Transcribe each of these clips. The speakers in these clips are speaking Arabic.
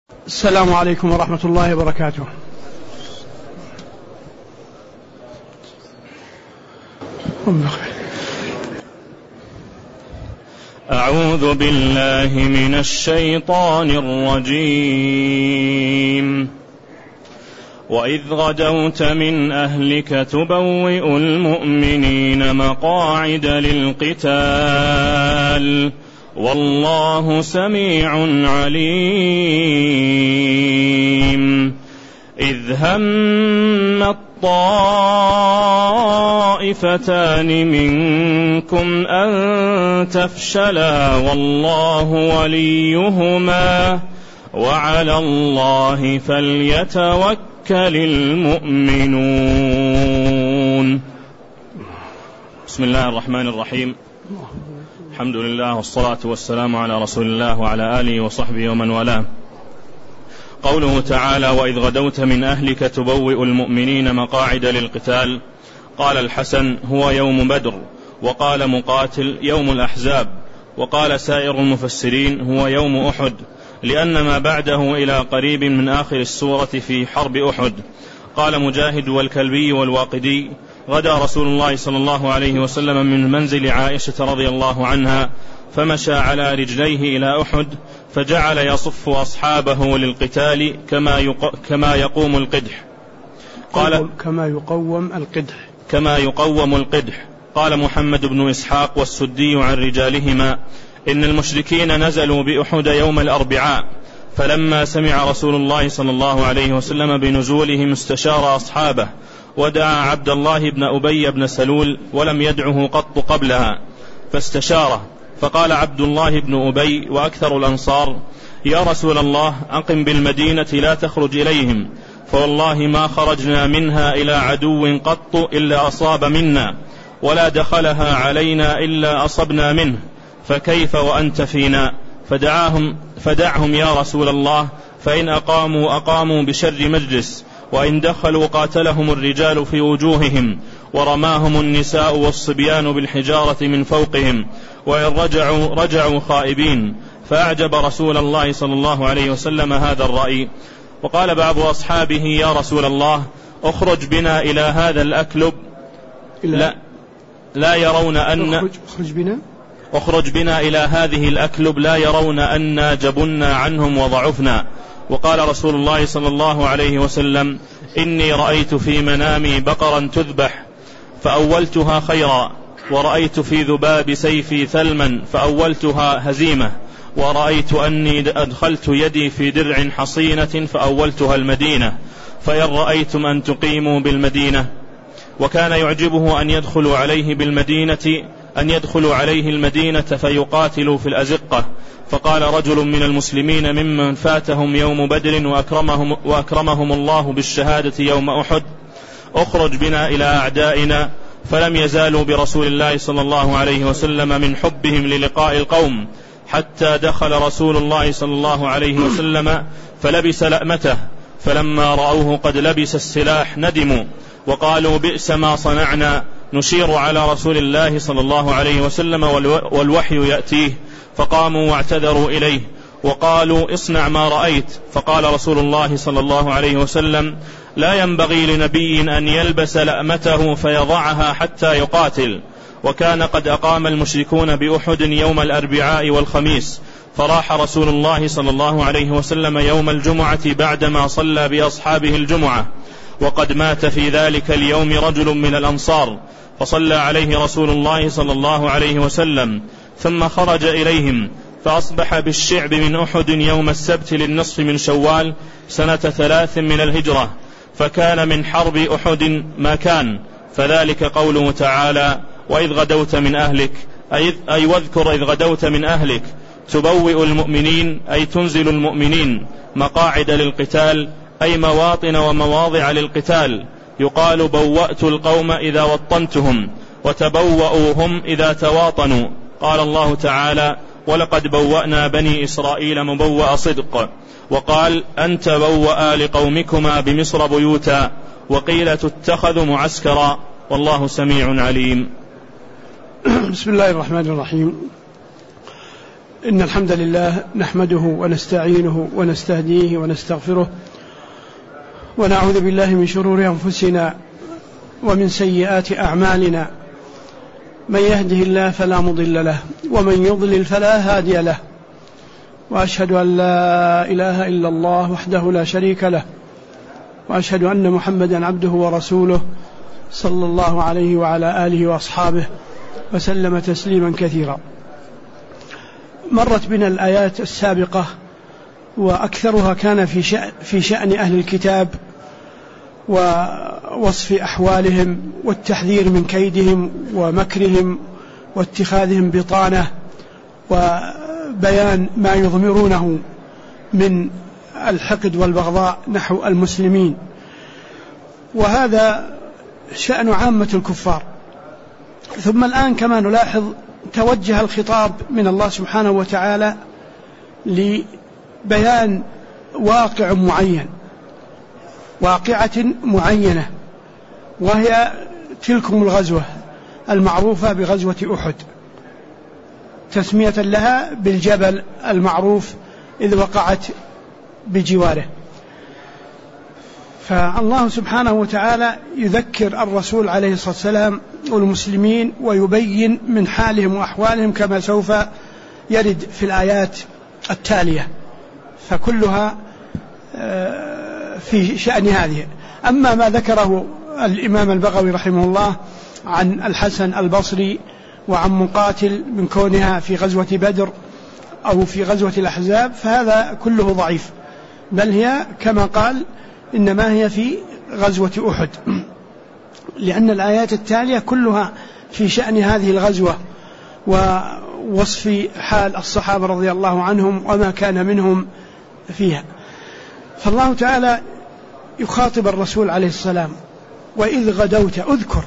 السلام عليكم ورحمة الله وبركاته. أعوذ بالله من الشيطان الرجيم. وإذ غدوت من أهلك تبوئ المؤمنين مقاعد للقتال والله سميع عليم. إذ هم الطائفتان منكم أن تفشلا والله وليهما وعلى الله فليتوكل المؤمنون. بسم الله الرحمن الرحيم. الحمد لله والصلاة والسلام على رسول الله وعلى آله وصحبه ومن والاه. قوله تعالى: وإذ غدوت من أهلك تبوئ المؤمنين مقاعد للقتال. قال الحسن: هو يوم بدر، وقال مقاتل: يوم الأحزاب، وقال سائر المفسرين: هو يوم أحد، لأن ما بعده إلى قريب من آخر السورة في حرب أحد. قال مجاهد والكلبي والواقدي: غدا رسول الله صلى الله عليه وسلم من منزل عائشة رضي الله عنها فمشى على رجليه إلى أحد، فجعل يصف أصحابه للقتال كما يقوم القدح. قال كما يقوم القدح. قال محمد بن إسحاق والسدي عن رجالهما: إن المشركين نزلوا بأحد يوم الأربعاء، فلما سمع رسول الله صلى الله عليه وسلم بنزولهم استشار أصحابه، ودعا عبد الله بن أبي بن سلول ولم يدعه قط قبلها، فاستشاره، فقال عبد الله بن أبي وأكثر الأنصار: يا رسول الله، أقم بالمدينة لا تخرج إليهم، فوالله ما خرجنا منها إلى عدو قط إلا أصاب منا، ولا دخلها علينا إلا أصبنا منه، فكيف وأنت فينا؟ فدعهم يا رسول الله، فإن أقاموا بشر مجلس، وإن دخلوا قاتلهم الرجال في وجوههم، ورماهم النساء والصبيان بالحجارة من فوقهم، وإن رجعوا خائبين. فأعجب رسول الله صلى الله عليه وسلم هذا الرأي. وقال بعض أصحابه: يا رسول الله، اخرج بنا إلى هذا الأكلب لا يرون أن اخرج بنا إلى هذه الأكلب لا يرون أن جبنا عنهم وضعفنا. وقال رسول الله صلى الله عليه وسلم: إني رأيت في منامي بقرا تذبح فأولتها خيرا، ورأيت في ذباب سيفي ثلما فأولتها هزيمة، ورأيت أني أدخلت يدي في درع حصينة فأولتها المدينة، فإن رأيتم أن تقيموا بالمدينة. وكان يعجبه أن يدخلوا عليه المدينة فيقاتلوا في الأزقة. فقال رجل من المسلمين ممن فاتهم يوم بدر وأكرمهم الله بالشهادة يوم أحد: اخرج بنا إلى أعدائنا. فلم يزالوا برسول الله صلى الله عليه وسلم من حبهم للقاء القوم، حتى دخل رسول الله صلى الله عليه وسلم فلبس لأمته، فلما رأوه قد لبس السلاح ندموا وقالوا: بئس ما صنعنا، نشير على رسول الله صلى الله عليه وسلم والوحي يأتيه. فقاموا واعتذروا إليه وقالوا: اصنع ما رأيت. فقال رسول الله صلى الله عليه وسلم: لا ينبغي لنبي أن يلبس لأمته فيضعها حتى يقاتل. وكان قد أقام المشركون بأحد يوم الأربعاء والخميس، فراح رسول الله صلى الله عليه وسلم يوم الجمعة بعدما صلى بأصحابه الجمعة، وقد مات في ذلك اليوم رجل من الأنصار، فصلى عليه رسول الله صلى الله عليه وسلم، ثم خرج إليهم، فأصبح بالشعب من أحد يوم السبت للنصف من شوال سنة 3 من الهجرة، فكان من حرب أحد ما كان. فذلك قوله تعالى: وإذ غدوت من أهلك، أي واذكر إذ غدوت من أهلك، تبوئ المؤمنين أي تنزل المؤمنين، مقاعد للقتال أي مواطن ومواضع للقتال. يقال بوأت القوم إذا وطنتهم، وتبوأوا هم إذا تواطنوا. قال الله تعالى: ولقد بوأنا بني إسرائيل مبوأ صدق. وقال: أن تبوأ لقومكما بمصر بيوتا، وقيل تتخذ معسكرا، والله سميع عليم. بسم الله الرحمن الرحيم. إن الحمد لله نحمده ونستعينه ونستهديه ونستغفره ونعوذ بالله من شرور أنفسنا ومن سيئات أعمالنا، من يهده الله فلا مضل له ومن يضلل فلا هادي له، وأشهد أن لا إله إلا الله وحده لا شريك له، وأشهد أن محمدا عبده ورسوله صلى الله عليه وعلى آله وأصحابه وسلم تسليما كثيرا. مرت بنا الآيات السابقة وأكثرها كان في شأن أهل الكتاب ووصف أحوالهم والتحذير من كيدهم ومكرهم واتخاذهم بطانة وبيان ما يضمرونه من الحقد والبغضاء نحو المسلمين، وهذا شأن عامة الكفار. ثم الآن كما نلاحظ توجه الخطاب من الله سبحانه وتعالى لبيان واقع معين، واقعة معينة، وهي تلكم الغزوة المعروفة بغزوة أحد، تسمية لها بالجبل المعروف إذ وقعت بجواره. فالله سبحانه وتعالى يذكر الرسول عليه الصلاة والسلام والمسلمين ويبين من حالهم وأحوالهم كما سوف يرد في الآيات التالية، فكلها في شأن هذه. أما ما ذكره الإمام البغوي رحمه الله عن الحسن البصري وعن مقاتل من كونها في غزوة بدر أو في غزوة الأحزاب فهذا كله ضعيف، بل هي كما قال إنما هي في غزوة أحد، لأن الآيات التالية كلها في شأن هذه الغزوة ووصف حال الصحابة رضي الله عنهم وما كان منهم فيها. فالله تعالى يخاطب الرسول عليه السلام: وإذ غدوت،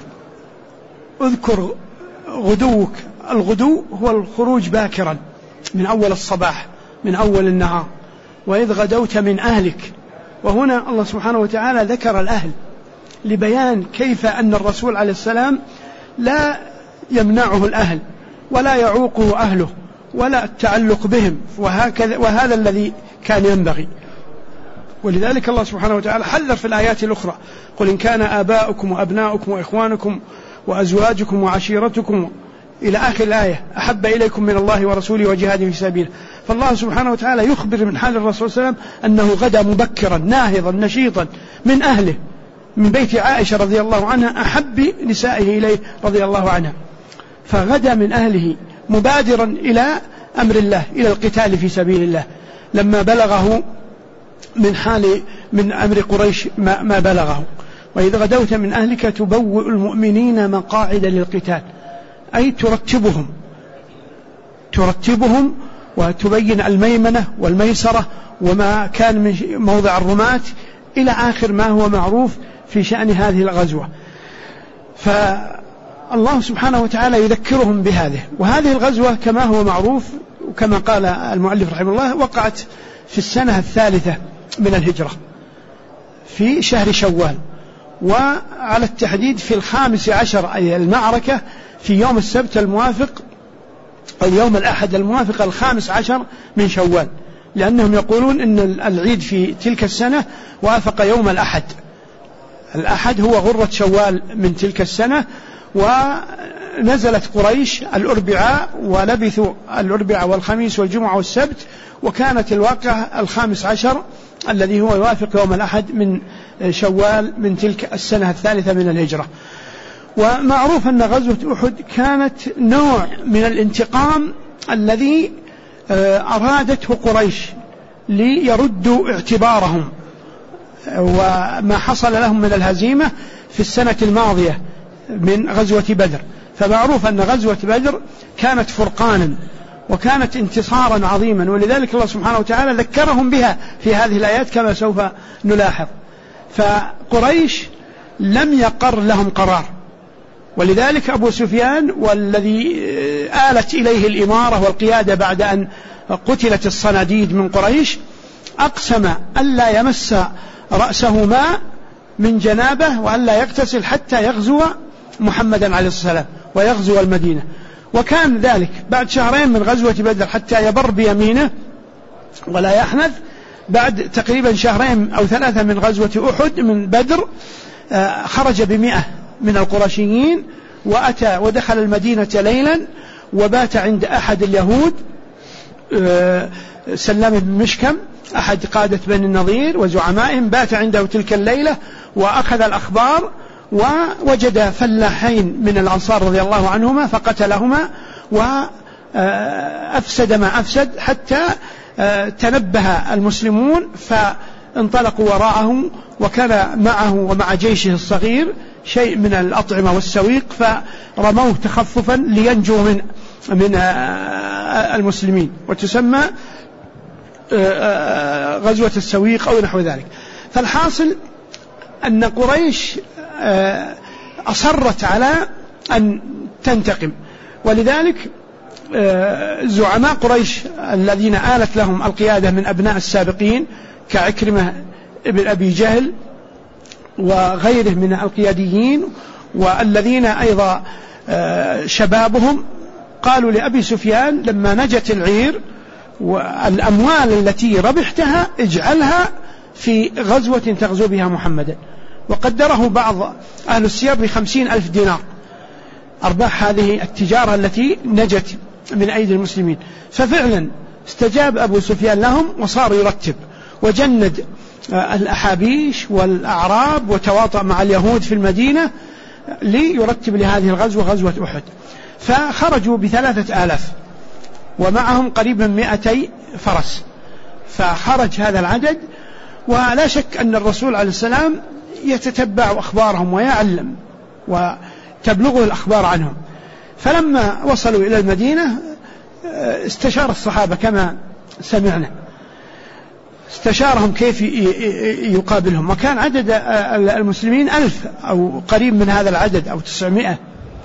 اذكر غدوك. الغدو هو الخروج باكرا من أول الصباح من أول النهار. وإذ غدوت من أهلك، وهنا الله سبحانه وتعالى ذكر الأهل لبيان كيف أن الرسول عليه السلام لا يمنعه الأهل ولا يعوقه أهله ولا التعلق بهم، وهذا الذي كان ينبغي. ولذلك الله سبحانه وتعالى حذر في الآيات الأخرى: قل إن كان آباؤكم وأبناؤكم وإخوانكم وأزواجكم وعشيرتكم إلى آخر الآية أحب إليكم من الله ورسوله وجهاد في سبيله. فالله سبحانه وتعالى يخبر من حال الرسول صلى الله عليه وسلم أنه غدا مبكرا ناهضا نشيطا من أهله، من بيت عائشة رضي الله عنها أحب نسائه إليه رضي الله عنها، فغدا من أهله مبادرا إلى أمر الله، إلى القتال في سبيل الله، لما بلغه من أمر قريش ما بلغه. وإذ غدوت من أهلك تبوئ المؤمنين مقاعد للقتال، أي ترتبهم وتبين الميمنة والميسرة وما كان من موضع الرماة إلى آخر ما هو معروف في شأن هذه الغزوة. فالله سبحانه وتعالى يذكرهم بهذه. وهذه الغزوة كما هو معروف وكما قال المؤلف رحمه الله وقعت في السنة الثالثة من الهجرة في شهر شوال، وعلى التحديد في 15 أي المعركة في يوم السبت الموافق أو يوم الأحد الموافق 15 من شوال، لأنهم يقولون إن العيد في تلك السنة وافق يوم الأحد. الأحد هو غرة شوال من تلك السنة. ونزلت قريش الأربعاء ولبثوا الأربعاء والخميس والجمعة والسبت، وكانت الواقعة 15 الذي هو يوافق يوم الأحد من شوال من تلك السنة الثالثة من الهجرة. ومعروف أن غزوة أحد كانت نوع من الانتقام الذي أرادته قريش ليردوا اعتبارهم وما حصل لهم من الهزيمة في السنة الماضية من غزوة بدر. فمعروف أن غزوة بدر كانت فرقانا وكانت انتصارا عظيما، ولذلك الله سبحانه وتعالى ذكرهم بها في هذه الآيات كما سوف نلاحظ. فقريش لم يقر لهم قرار، ولذلك أبو سفيان والذي آلت إليه الإمارة والقيادة بعد أن قتلت الصناديد من قريش أقسم ألا يمس رأسه ماء من جنابه وألا يغتسل حتى يغزو محمدا عليه الصلاة والسلام ويغزو المدينة. وكان ذلك بعد شهرين من غزوة بدر حتى يبر بيمينه ولا يحنث. بعد تقريبا شهرين أو 3 من غزوة أحد من بدر خرج ب100 من القرشيين وأتى ودخل المدينة ليلا وبات عند أحد اليهود سلام بن مشكم أحد قادة بني النضير وزعمائهم، بات عنده تلك الليلة وأخذ الأخبار ووجد فلاحين من الأنصار رضي الله عنهما فقتلهما وأفسد ما أفسد حتى تنبه المسلمون فانطلقوا وراءه، وكان معه ومع جيشه الصغير شيء من الأطعمة والسويق فرموه تخففا لينجوا من المسلمين، وتسمى غزوة السويق أو نحو ذلك. فالحاصل أن قريش أصرت على أن تنتقم، ولذلك زعماء قريش الذين آلت لهم القيادة من أبناء السابقين كعكرمة ابن أبي جهل وغيره من القياديين، والذين أيضا شبابهم قالوا لأبي سفيان لما نجت العير والأموال التي ربحتها اجعلها في غزوة تغزو بها محمدا، وقدره بعض أهل السير ب50,000 دينار أرباح هذه التجارة التي نجت من أيدي المسلمين. ففعلا استجاب أبو سفيان لهم وصار يرتب وجند الأحابيش والأعراب وتواطأ مع اليهود في المدينة ليرتب لهذه الغزوة غزوة أحد. فخرجوا ب3,000 ومعهم قريبا 200 فرس، فخرج هذا العدد، ولا شك أن الرسول عليه السلام يتتبع أخبارهم ويعلم وتبلغه الأخبار عنهم. فلما وصلوا إلى المدينة استشار الصحابة كما سمعنا، استشارهم كيف يقابلهم، وكان عدد المسلمين 1000 أو قريب من هذا العدد أو 900.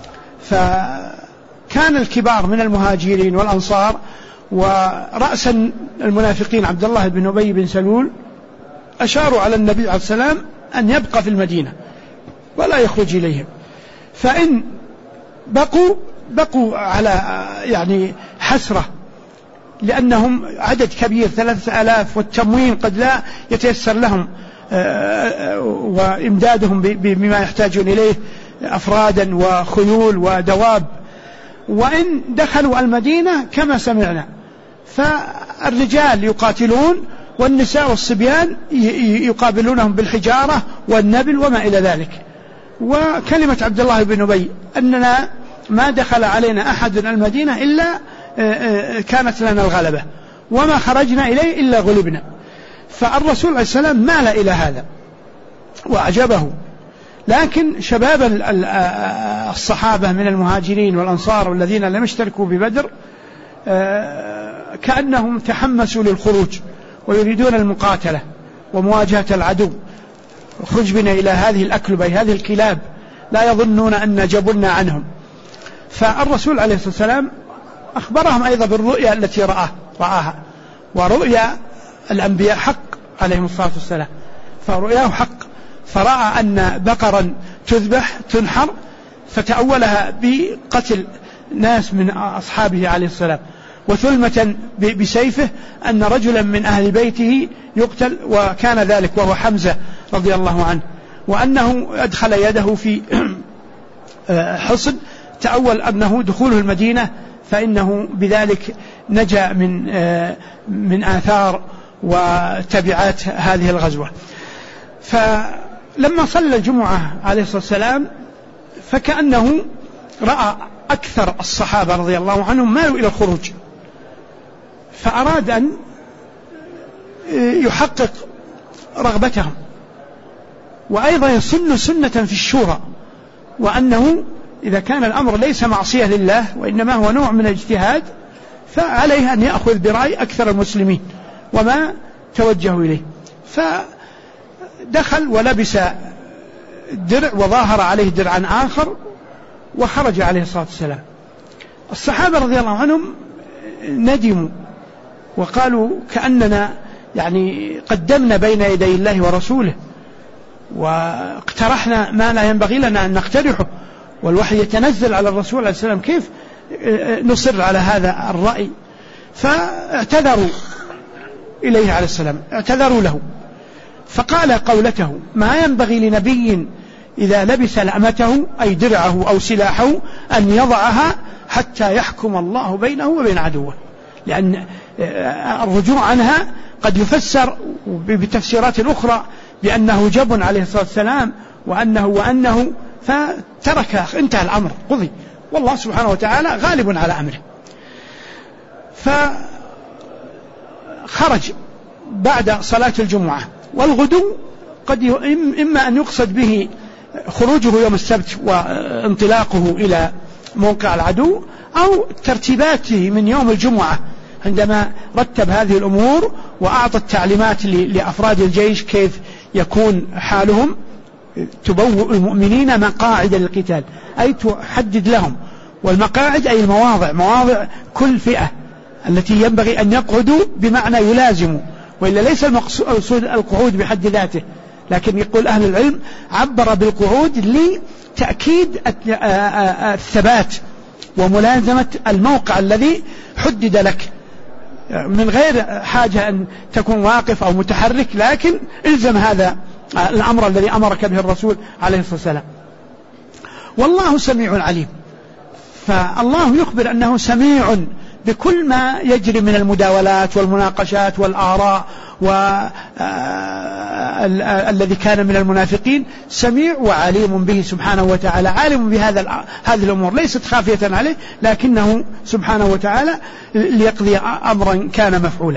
فكان الكبار من المهاجرين والأنصار ورأسا المنافقين عبد الله بن أبي بن سلول أشاروا على النبي عليه السلام أن يبقى في المدينة ولا يخرج إليهم، فإن بقوا على يعني حسرة لأنهم عدد كبير 3,000 والتموين قد لا يتيسر لهم وإمدادهم بما يحتاجون إليه أفرادا وخيول ودواب، وإن دخلوا المدينة كما سمعنا فالرجال يقاتلون والنساء والصبيان يقابلونهم بالحجارة والنبل وما إلى ذلك. وكلمة عبد الله بن أبي أننا ما دخل علينا أحد المدينة إلا كانت لنا الغلبة وما خرجنا إليه إلا غلبنا. فالرسول عليه السلام مال إلى هذا وأعجبه، لكن شباب الصحابة من المهاجرين والأنصار والذين لم يشتركوا ببدر كأنهم تحمسوا للخروج ويريدون المقاتلة ومواجهة العدو. خرج بنا إلى هذه الأكلبة هذه الكلاب لا يظنون أن جبلنا عنهم. فالرسول عليه الصلاة والسلام أخبرهم أيضا بالرؤيا التي رآها، ورؤيا الأنبياء حق عليهم الصلاة والسلام، فرؤياه حق، فرأى أن بقرا تذبح تنحر فتأولها بقتل ناس من أصحابه عليه السلام، وثلمة بسيفه أن رجلا من أهل بيته يقتل، وكان ذلك وهو حمزة رضي الله عنه، وأنه أدخل يده في حصن تأول أنه دخوله المدينة فإنه بذلك نجا من آثار وتبعات هذه الغزوة. فلما صلى الجمعة عليه الصلاة والسلام فكأنه رأى أكثر الصحابة رضي الله عنهم مالوا إلى الخروج، فأراد أن يحقق رغبتهم، وأيضا يسن سنة في الشورى، وأنه إذا كان الأمر ليس معصية لله وإنما هو نوع من الاجتهاد فعليه أن يأخذ برأي أكثر المسلمين وما توجهوا إليه. فدخل ولبس الدرع وظاهر عليه درعا آخر وخرج عليه الصلاة والسلام. الصحابة رضي الله عنهم ندموا وقالوا كأننا يعني قدمنا بين يدي الله ورسوله واقترحنا ما لا ينبغي لنا أن نقترحه، والوحي يتنزل على الرسول عليه السلام، كيف نصر على هذا الرأي. فاعتذروا إليه عليه السلام، اعتذروا له، فقال قولته: ما ينبغي لنبي إذا لبس لأمته أي درعه أو سلاحه أن يضعها حتى يحكم الله بينه وبين عدوه، لأن الرجوع عنها قد يفسر بتفسيرات أخرى بأنه جب عليه الصلاة والسلام وأنه فترك، انتهى الأمر، قضي، والله سبحانه وتعالى غالب على أمره. فخرج بعد صلاة الجمعة، والغدو قد إما أن يقصد به خروجه يوم السبت وانطلاقه إلى موقع العدو، أو ترتيباته من يوم الجمعة عندما رتب هذه الأمور وأعطى التعليمات لأفراد الجيش كيف يكون حالهم. تبوء المؤمنين مقاعد للقتال، أي تحدد لهم، والمقاعد أي المواضع، مواضع كل فئة التي ينبغي أن يقعدوا، بمعنى يلازموا، وإلا ليس المقصود القعود بحد ذاته، لكن يقول أهل العلم عبر بالقعود لتأكيد الثبات وملازمة الموقع الذي حدد لك، من غير حاجة أن تكون واقف أو متحرك، لكن إلزم هذا الأمر الذي أمرك به الرسول عليه الصلاة والسلام. والله سميع عليم، فالله يخبر أنه سميع بكل ما يجري من المداولات والمناقشات والآراء والذي كان من المنافقين، سميع وعليم به سبحانه وتعالى، عالم بهذه الأمور ليست خافية عليه، لكنه سبحانه وتعالى ليقضي أمرا كان مفعولا.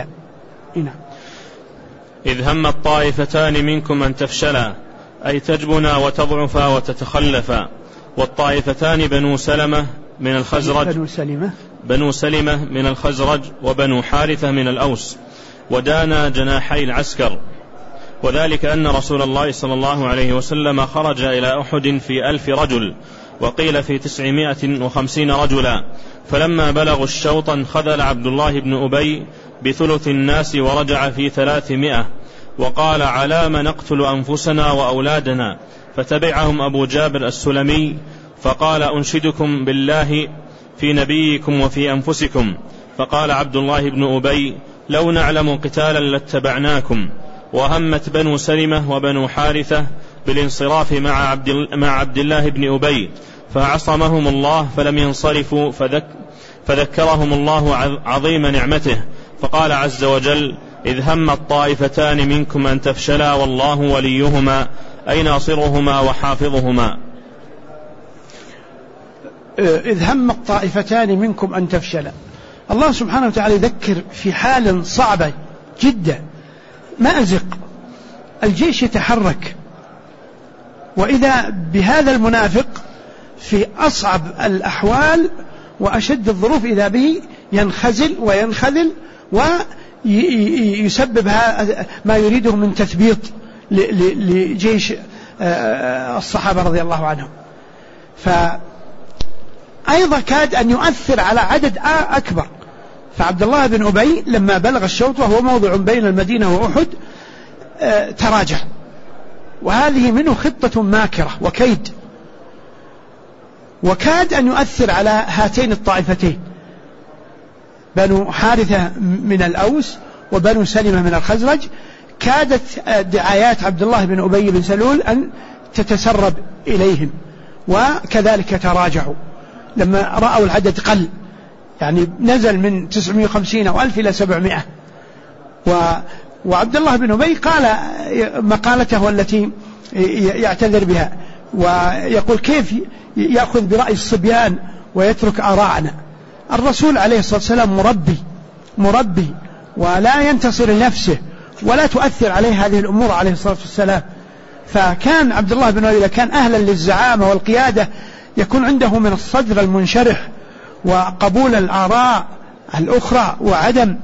إذ هم الطائفتان منكم أن تفشلا أي تجبنا وتضعفا وتتخلفا، والطائفتان بنو سلمة من الخزرج، بنو سلمة من الخزرج وبنو حارثة من الأوس، ودانا جناحي العسكر. وذلك أن رسول الله صلى الله عليه وسلم خرج إلى أحد في 1000 رجل، وقيل في 950 رجلا، فلما بلغوا الشوط انخذل عبد الله بن أبي بثلث الناس ورجع في 300، وقال: علام نقتل أنفسنا وأولادنا؟ فتبعهم أبو جابر السلمي فقال: أنشدكم بالله في نبيكم وفي أنفسكم. فقال عبد الله بن أبي: لو نعلم قتالا لاتبعناكم. وهمت بنو سلمة وبنو حارثة بالانصراف مع عبد الله بن أبي، فعصمهم الله فلم ينصرفوا، فذكرهم الله عظيم نعمته، فقال عز وجل: إذ هم الطائفتان منكم أن تفشلا والله وليهما أي ناصرهما وحافظهما. إذ هم الطائفتان منكم أن تفشلا، الله سبحانه وتعالى يذكر في حال صعبة جدا، مأزق، الجيش يتحرك، وإذا بهذا المنافق في أصعب الأحوال وأشد الظروف إذا به ينخزل وينخذل ويسبب ما يريده من تثبيط لجيش الصحابة رضي الله عنهم. فأيضا كاد أن يؤثر على عدد أكبر. فعبد الله بن أبي لما بلغ الشوط وهو موضع بين المدينة وأحد تراجع، وهذه منه خطة ماكرة وكيد، وكاد أن يؤثر على هاتين الطائفتين، بنو حارثة من الأوس وبنو سلمة من الخزرج. كادت دعايات عبد الله بن أبي بن سلول أن تتسرب إليهم، وكذلك تراجعوا لما رأوا العدد قل، يعني نزل من 950 أو 1000 إلى 700. وعبد الله بن أبي قال مقالته التي يعتذر بها ويقول: كيف يأخذ برأي الصبيان ويترك آراءنا؟ الرسول عليه الصلاة والسلام مربي ولا ينتصر لنفسه ولا تؤثر عليه هذه الأمور عليه الصلاة والسلام. فكان عبد الله بن أبي كان أهلا للزعامة والقيادة، يكون عنده من الصدر المنشرح وقبول الآراء الأخرى وعدم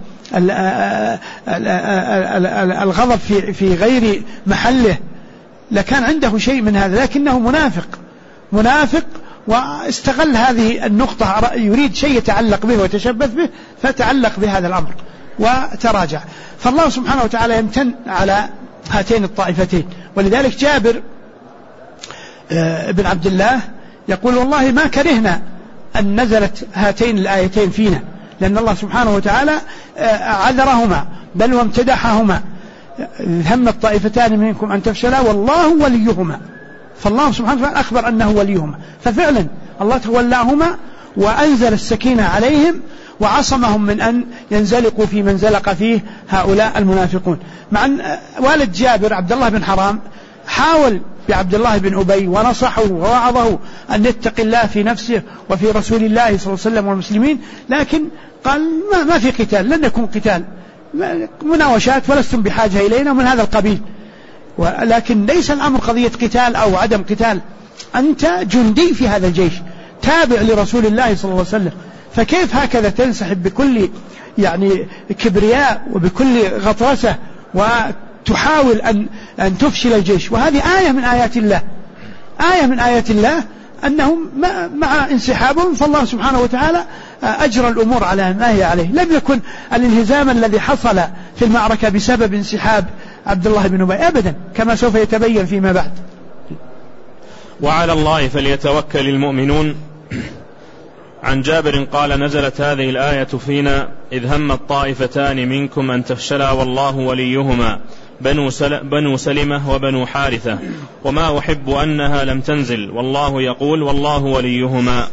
الغضب في غير محله، لكان عنده شيء من هذا، لكنه منافق واستغل هذه النقطة، يريد شيء يتعلق به ويتشبث به، فتعلق بهذا الأمر وتراجع. فالله سبحانه وتعالى يمتن على هاتين الطائفتين. ولذلك جابر بن عبد الله يقول: والله ما كرهنا أن نزلت هاتين الآيتين فينا، لأن الله سبحانه وتعالى عذرهما بل وامتدحهما. هم الطائفتان منكم أن تفشلا والله وليهما، فالله سبحانه وتعالى أخبر أنه وليهما، ففعلا الله تولاهما وأنزل السكينة عليهم وعصمهم من أن ينزلقوا في من زلق فيه هؤلاء المنافقون. مع أن والد جابر عبد الله بن حرام حاول بعبد الله بن أبي ونصحه ووعظه أن يتقي الله في نفسه وفي رسول الله صلى الله عليه وسلم والمسلمين، لكن قال ما في قتال، لن يكون قتال، مناوشات ولستم بحاجة إلينا من هذا القبيل. ولكن ليس الأمر قضية قتال أو عدم قتال، أنت جندي في هذا الجيش تابع لرسول الله صلى الله عليه وسلم، فكيف هكذا تنسحب بكل يعني كبرياء وبكل غطرسة وتحاول أن تفشل الجيش؟ وهذه آية من آيات الله، آية من آيات الله أنهم مع انسحابهم فالله سبحانه وتعالى أجرى الأمور على ما هي عليه. لم يكن الانهزام الذي حصل في المعركة بسبب انسحاب عبد الله بن أبي أبدا، كما سوف يتبين فيما بعد. وعلى الله فليتوكل المؤمنون. عن جابر قال: نزلت هذه الآية فينا إذ هم الطائفتان منكم أن تفشلا والله وليهما بنو سلمة وبنو حارثة، وما أحب أنها لم تنزل والله يقول والله وليهما.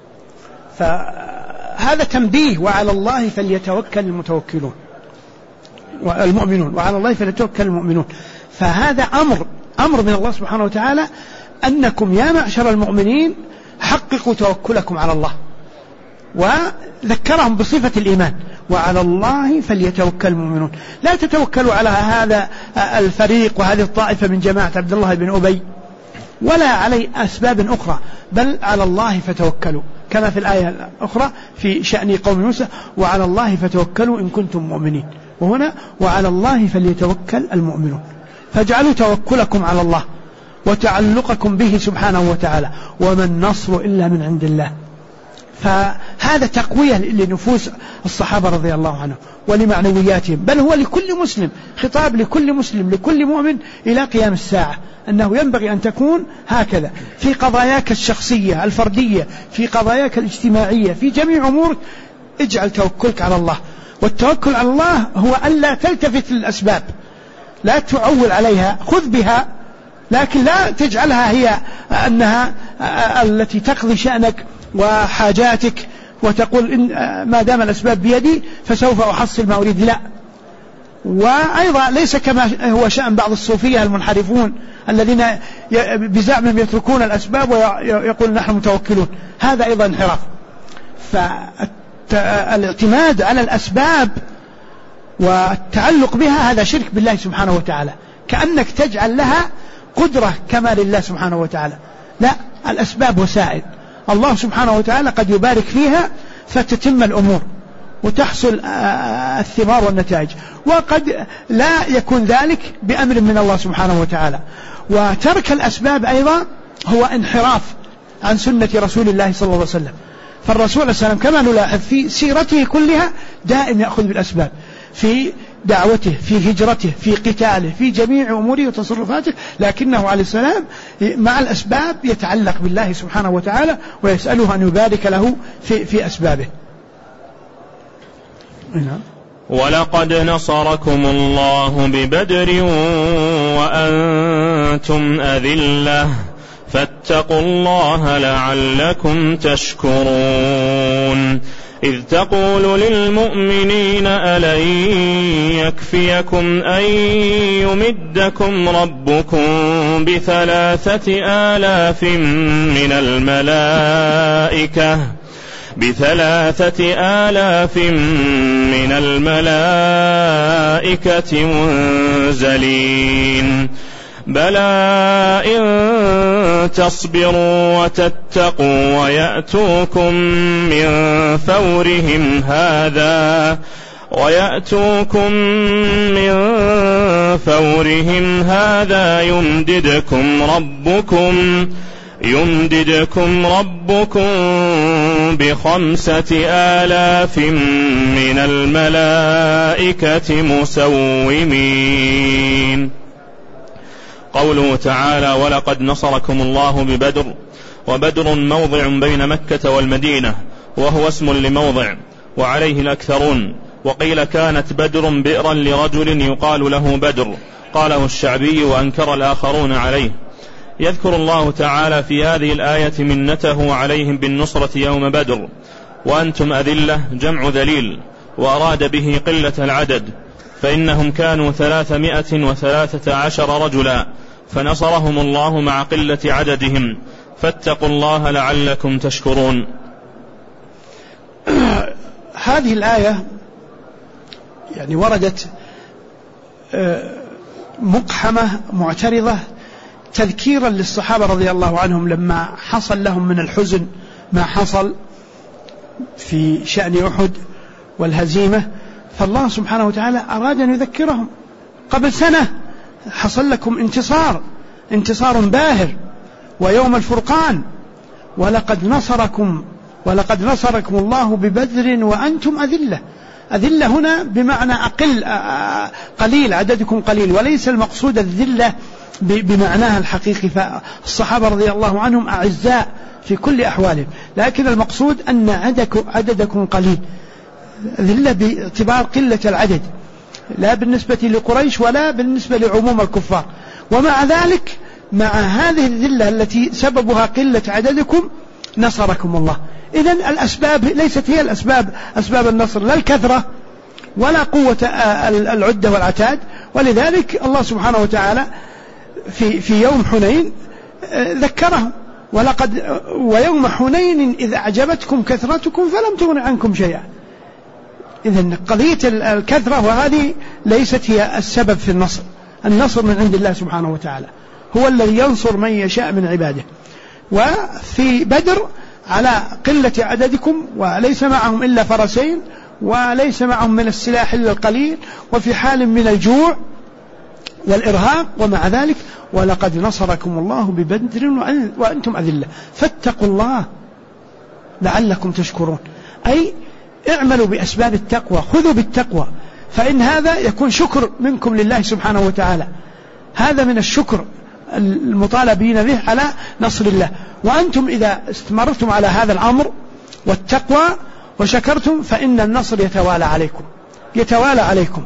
فهذا تنبيه، وعلى الله فليتوكل المتوكلون والمؤمنون، وعلى الله فليتوكل المؤمنون. فهذا أمر من الله سبحانه وتعالى أنكم يا معشر المؤمنين حققوا توكلكم على الله، وذكرهم بصفة الإيمان، وعلى الله فليتوكل المؤمنون. لا تتوكلوا على هذا الفريق وهذه الطائفة من جماعة عبد الله بن أبي ولا على أسباب أخرى، بل على الله فتوكلوا، كما في الآية الأخرى في شأن قوم موسى: وعلى الله فتوكلوا إن كنتم مؤمنين. وهنا وعلى الله فليتوكل المؤمنون. فاجعلوا توكلكم على الله وتعلقكم به سبحانه وتعالى، وما النصر إلا من عند الله. فهذا تقوية لنفوس الصحابة رضي الله عنهم ولمعنوياتهم، بل هو لكل مسلم، خطاب لكل مسلم لكل مؤمن إلى قيام الساعة، أنه ينبغي أن تكون هكذا في قضاياك الشخصية الفردية، في قضاياك الاجتماعية، في جميع أمورك اجعل توكلك على الله. والتوكل على الله هو ألا تلتفت للأسباب، لا تعول عليها، خذ بها لكن لا تجعلها هي أنها التي تقضي شأنك وحاجاتك، وتقول إن ما دام الأسباب بيدي فسوف أحصل ما أريد. لا. وأيضا ليس كما هو شأن بعض الصوفية المنحرفون الذين بزعمهم يتركون الأسباب ويقول نحن متوكلون، هذا أيضا انحراف. فالاعتماد على الأسباب والتعلق بها هذا شرك بالله سبحانه وتعالى، كأنك تجعل لها قدرة كما لله سبحانه وتعالى. لا، الأسباب وسائل، الله سبحانه وتعالى قد يبارك فيها فتتم الأمور وتحصل الثمار والنتائج، وقد لا يكون ذلك بأمر من الله سبحانه وتعالى. وترك الأسباب أيضا هو انحراف عن سنة رسول الله صلى الله عليه وسلم. فالرسول عليه السلام كما نلاحظ في سيرته كلها دائم يأخذ بالأسباب، في دعوته، في هجرته، في قتاله، في جميع أموره وتصرفاته، لكنه عليه السلام مع الأسباب يتعلق بالله سبحانه وتعالى ويسأله أن يبارك له في أسبابه. ولقد نصركم الله ببدر وأنتم أذلة فاتقوا الله لعلكم تشكرون. إذ تقول للمؤمنين ألن يكفيكم أن يمدكم ربكم ب3,000 من الملائكة منزلين. بلى إن تصبروا وتتقوا ويأتوكم من فورهم هذا يمددكم ربكم ب5,000 من الملائكة مسومين. قوله تعالى: ولقد نصركم الله ببدر، وبدر موضع بين مكة والمدينة وهو اسم لموضع، وعليه الأكثرون. وقيل كانت بدر بئرا لرجل يقال له بدر، قاله الشعبي وأنكر الآخرون عليه. يذكر الله تعالى في هذه الآية منته عليهم بالنصرة يوم بدر. وأنتم أذلة جمع ذليل، وأراد به قلة العدد، فإنهم كانوا 313 رجلا، فنصرهم الله مع قلة عددهم، فاتقوا الله لعلكم تشكرون. هذه الآية يعني وردت مقحمة معترضة تذكيرا للصحابة رضي الله عنهم لما حصل لهم من الحزن ما حصل في شأن أحد والهزيمة، فالله سبحانه وتعالى أراد أن يذكرهم قبل سنة حصل لكم انتصار باهر ويوم الفرقان، ولقد نصركم الله ببدر وأنتم أذلة هنا بمعنى قليل، عددكم قليل، وليس المقصود الذلة بمعناها الحقيقي، فالصحابة رضي الله عنهم أعزاء في كل أحوالهم، لكن المقصود أن عددكم قليل، ذلة باعتبار قلة العدد، لا بالنسبة لقريش ولا بالنسبة لعموم الكفار. ومع ذلك مع هذه الذلة التي سببها قلة عددكم نصركم الله. إذن الأسباب ليست هي أسباب النصر، لا الكثرة ولا قوة العدة والعتاد، ولذلك الله سبحانه وتعالى في يوم حنين ذكرهم ويوم حنين إذ أعجبتكم كثرتكم فلم تغن عنكم شيئا. إذن قضية الكثرة وهذه ليست هي السبب في النصر من عند الله سبحانه وتعالى، هو الذي ينصر من يشاء من عباده. وفي بدر على قلة عددكم وليس معهم إلا فرسين وليس معهم من السلاح إلا القليل، وفي حال من الجوع والإرهاق، ومع ذلك ولقد نصركم الله ببدر وأنتم أذلة فاتقوا الله لعلكم تشكرون، أي اعملوا بأسباب التقوى، خذوا بالتقوى، فإن هذا يكون شكر منكم لله سبحانه وتعالى، هذا من الشكر المطالبين به على نصر الله. وأنتم إذا استمرتم على هذا الأمر والتقوى وشكرتم فإن النصر يتوالى عليكم.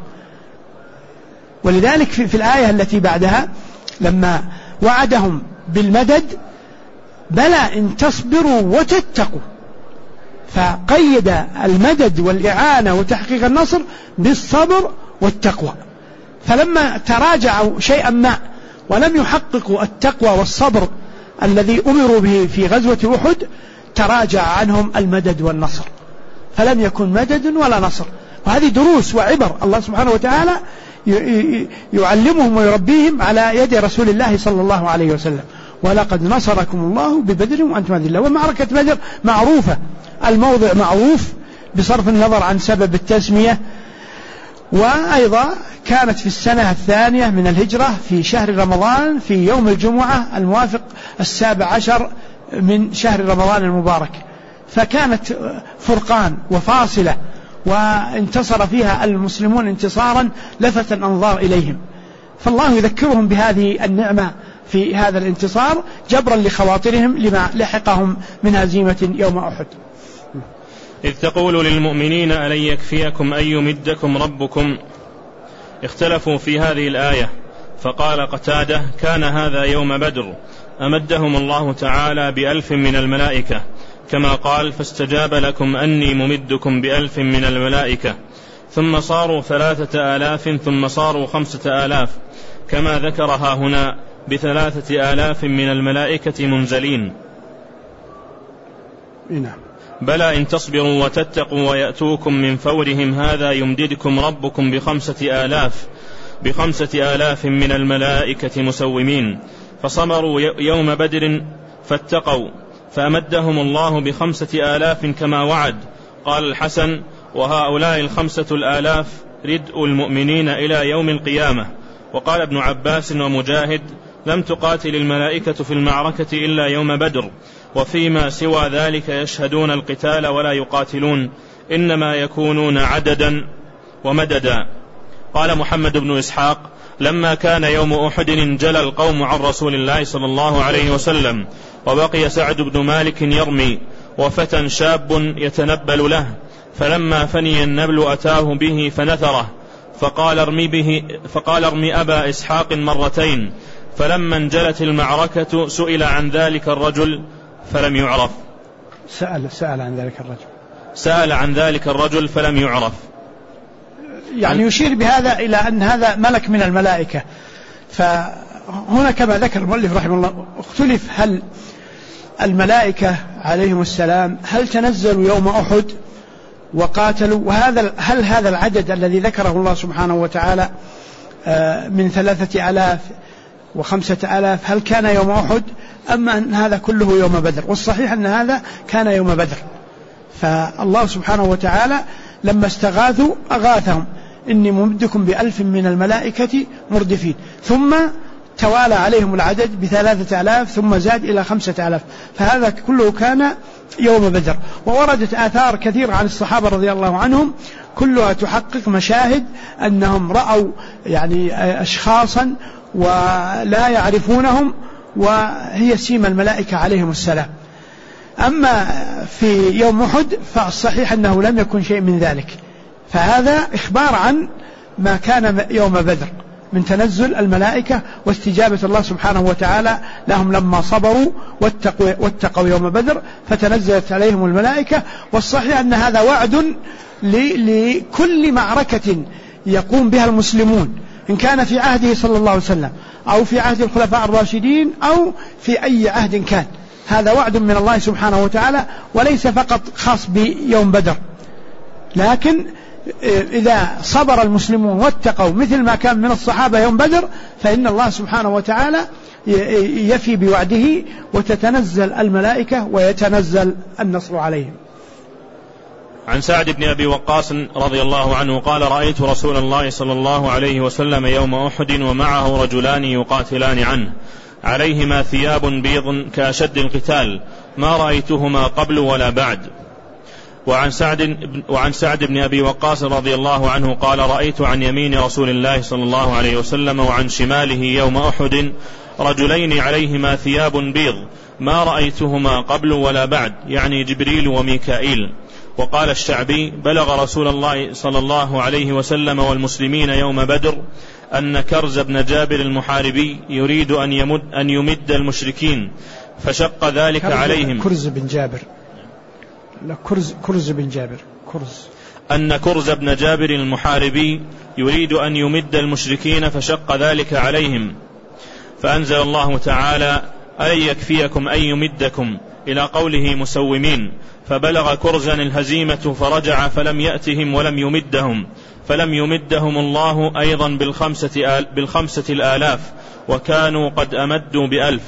ولذلك في الآية التي بعدها لما وعدهم بالمدد بلى إن تصبروا وتتقوا، فقيد المدد والإعانة وتحقيق النصر بالصبر والتقوى، فلما تراجعوا شيئا ما ولم يحققوا التقوى والصبر الذي أمروا به في غزوة أحد تراجع عنهم المدد والنصر، فلم يكن مدد ولا نصر. وهذه دروس وعبر الله سبحانه وتعالى يعلمهم ويربيهم على يد رسول الله صلى الله عليه وسلم. ولقد نصركم الله ببدر وأنتم أذلة. ومعركة بدر معروفة، الموضع معروف بصرف النظر عن سبب التسمية، وأيضا كانت في السنة الثانية من الهجرة في شهر رمضان في يوم الجمعة الموافق 17 من شهر رمضان المبارك، فكانت فرقان وفاصلة، وانتصر فيها المسلمون انتصارا لفت الأنظار إليهم، فالله يذكرهم بهذه النعمة في هذا الانتصار جبرا لخواطرهم لما لحقهم من هزيمة يوم أحد. إذ تقول للمؤمنين ألن يكفيكم أن يمدكم ربكم. اختلفوا في هذه الآية، فقال قتادة كان هذا يوم بدر، أمدهم الله تعالى ب1000 من الملائكة، كما قال فاستجاب لكم أني ممدكم ب1000 من الملائكة، ثم صاروا 3000 ثم صاروا 5000، كما ذكرها هنا ب3000 من الملائكة منزلين. بلى إن تصبروا وتتقوا ويأتوكم من فورهم هذا يمددكم ربكم ب5000 من الملائكة مسومين. فصبروا يوم بدر فاتقوا فأمدهم الله ب5000 كما وعد. قال الحسن وهؤلاء 5000 ردء المؤمنين إلى يوم القيامة. وقال ابن عباس ومجاهد لم تقاتل الملائكة في المعركة إلا يوم بدر، وفيما سوى ذلك يشهدون القتال ولا يقاتلون، إنما يكونون عددا ومددا. قال محمد بن إسحاق: لما كان يوم أحد انجلى القوم عن رسول الله صلى الله عليه وسلم، وبقي سعد بن مالك يرمي، وفتى شاب يتنبل له، فلما فني النبل أتاه به فنثره، فقال ارمي أبا إسحاق مرتين، فلما انجلت المعركة سئل عن ذلك الرجل فلم يعرف. سأل عن ذلك الرجل فلم يعرف. يعني يشير بهذا إلى أن هذا ملك من الملائكة. فهنا كما ذكر المؤلف رحمه الله اختلف هل الملائكة عليهم السلام هل تنزلوا يوم أحد وقاتلوا، هل هذا العدد الذي ذكره الله سبحانه وتعالى من 3000 و5000 هل كان يوم أحد أم أن هذا كله يوم بدر؟ والصحيح أن هذا كان يوم بدر. فالله سبحانه وتعالى لما استغاثوا أغاثهم: إني ممدكم ب1000 من الملائكة مردفين، ثم توالى عليهم العدد ب3000 ثم زاد إلى 5000، فهذا كله كان يوم بدر. ووردت آثار كثيرة عن الصحابة رضي الله عنهم كلها تحقق مشاهد أنهم رأوا يعني أشخاصا ولا يعرفونهم، وهي سيما الملائكة عليهم السلام. أما في يوم أحد فالصحيح أنه لم يكن شيء من ذلك، فهذا إخبار عن ما كان يوم بدر من تنزل الملائكة واستجابة الله سبحانه وتعالى لهم لما صبروا واتقوا يوم بدر فتنزلت عليهم الملائكة. والصحيح أن هذا وعد لكل معركة يقوم بها المسلمون، إن كان في عهده صلى الله عليه وسلم أو في عهد الخلفاء الراشدين أو في أي عهد كان، هذا وعد من الله سبحانه وتعالى، وليس فقط خاص بيوم بدر. لكن إذا صبر المسلمون واتقوا مثل ما كان من الصحابة يوم بدر فإن الله سبحانه وتعالى يفي بوعده وتتنزل الملائكة ويتنزل النصر عليهم. عن سعد بن أبي وقاص رضي الله عنه قال: رأيت رسول الله صلى الله عليه وسلم يوم أحد ومعه رجلان يقاتلان عنه، عليهما ثياب بيض كأشد القتال، ما رأيتهما قبل ولا بعد. وعن سعد بن أبي وقاص رضي الله عنه قال: رأيت عن يمين رسول الله صلى الله عليه وسلم وعن شماله يوم أحد رجلين عليهما ثياب بيض، ما رأيتهما قبل ولا بعد، يعني جبريل وميكائيل. وقال الشعبي: بلغ رسول الله صلى الله عليه وسلم والمسلمين يوم بدر أن كرز بن جابر المحاربي يريد أن يمد المشركين، فشق ذلك عليهم. كرز بن جابر، لا كرز بن جابر، أن كرز بن جابر المحاربي يريد أن يمد المشركين فشق ذلك عليهم، فأنزل الله تعالى: ألن يكفيكم أن يمدكم، إلى قوله مسومين، فبلغ كرزا الهزيمة فرجع فلم يأتهم ولم يمدهم، فلم يمدهم الله أيضا بالخمسة الآلاف، وكانوا قد أمدوا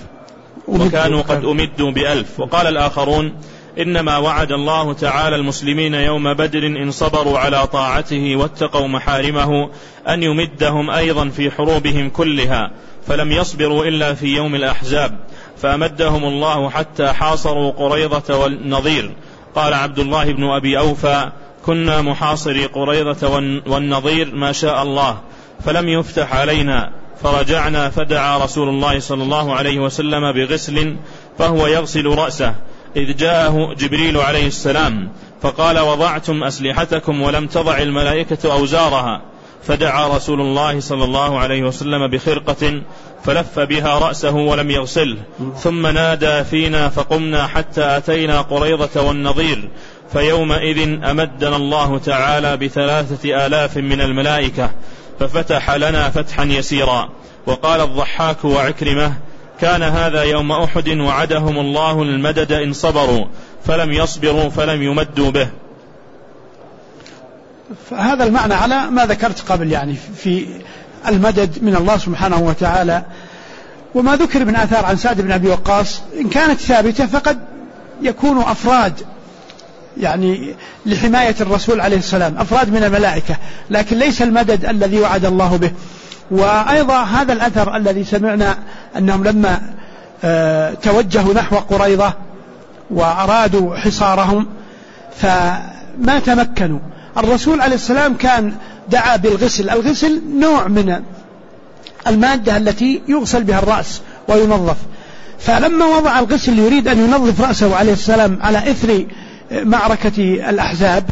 ب1000. وقال الآخرون: إنما وعد الله تعالى المسلمين يوم بدر إن صبروا على طاعته واتقوا محارمه أن يمدهم أيضا في حروبهم كلها، فلم يصبروا إلا في يوم الأحزاب، فأمدهم الله حتى حاصروا قريظة والنظير. قال عبد الله بن أبي أوفى: كنا محاصري قريظة والنظير ما شاء الله، فلم يفتح علينا، فرجعنا فدعا رسول الله صلى الله عليه وسلم بغسل فهو يغسل رأسه، إذ جاءه جبريل عليه السلام فقال: وضعتم أسلحتكم ولم تضع الملائكة أوزارها، فدعا رسول الله صلى الله عليه وسلم بخرقة فلف بها رأسه ولم يغسله، ثم نادى فينا فقمنا حتى أتينا قريظة والنظير، فيومئذ أمدنا الله تعالى ب3000 من الملائكة، ففتح لنا فتحا يسيرا. وقال الضحاك وعكرمة: كان هذا يوم أحد وعدهم الله المدد إن صبروا، فلم يصبروا فلم يمدوا به. فهذا المعنى على ما ذكرت قبل، يعني في المدد من الله سبحانه وتعالى. وما ذكر من آثار عن سعد بن أبي وقاص إن كانت ثابتة فقد يكون أفراد، يعني لحماية الرسول عليه السلام، أفراد من الملائكة، لكن ليس المدد الذي وعد الله به. وأيضا هذا الأثر الذي سمعنا أنهم لما توجهوا نحو قريظة وأرادوا حصارهم فما تمكنوا، الرسول عليه السلام كان دعا بالغسل. الغسل نوع من المادة التي يغسل بها الرأس وينظف. فلما وضع الغسل يريد أن ينظف رأسه عليه السلام على إثر معركة الأحزاب،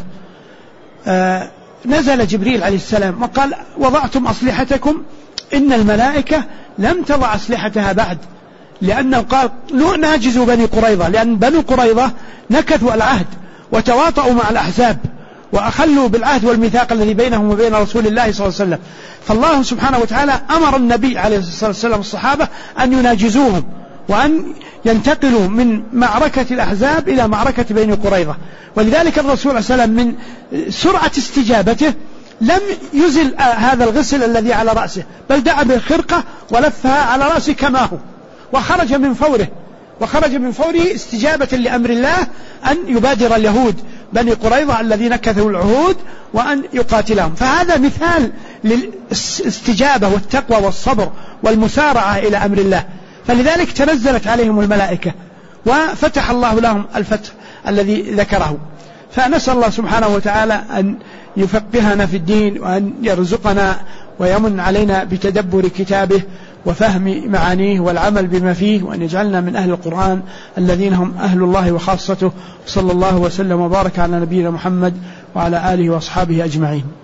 نزل جبريل عليه السلام وقال: وضعتم أسلحتكم؟ إن الملائكة لم تضع أسلحتها بعد، لأنه قال: ناجزوا بني قريظة، لأن بني قريظة نكثوا العهد وتواطؤوا مع الأحزاب وأخلوا بالعهد والميثاق الذي بينهم وبين رسول الله صلى الله عليه وسلم. فالله سبحانه وتعالى أمر النبي عليه الصلاة والسلام الصحابة أن يناجزوهم وأن ينتقلوا من معركة الأحزاب إلى معركة بني قريظة. ولذلك الرسول عليه السلام من سرعة استجابته لم يزل هذا الغسل الذي على رأسه، بل دعا بالخرقة ولفها على رأسه كما هو، وخرج من فوره استجابة لأمر الله أن يبادر اليهود بني قريظة الذين نكثوا العهود وأن يقاتلهم. فهذا مثال للاستجابة والتقوى والصبر والمسارعة إلى أمر الله. فلذلك تنزلت عليهم الملائكة وفتح الله لهم الفتح الذي ذكره. فنسأل الله سبحانه وتعالى أن يفقهنا في الدين، وأن يرزقنا ويمن علينا بتدبر كتابه وفهم معانيه والعمل بما فيه، وأن يجعلنا من أهل القرآن الذين هم أهل الله وخاصته. صلى الله وسلم وبارك على نبينا محمد وعلى آله وأصحابه أجمعين.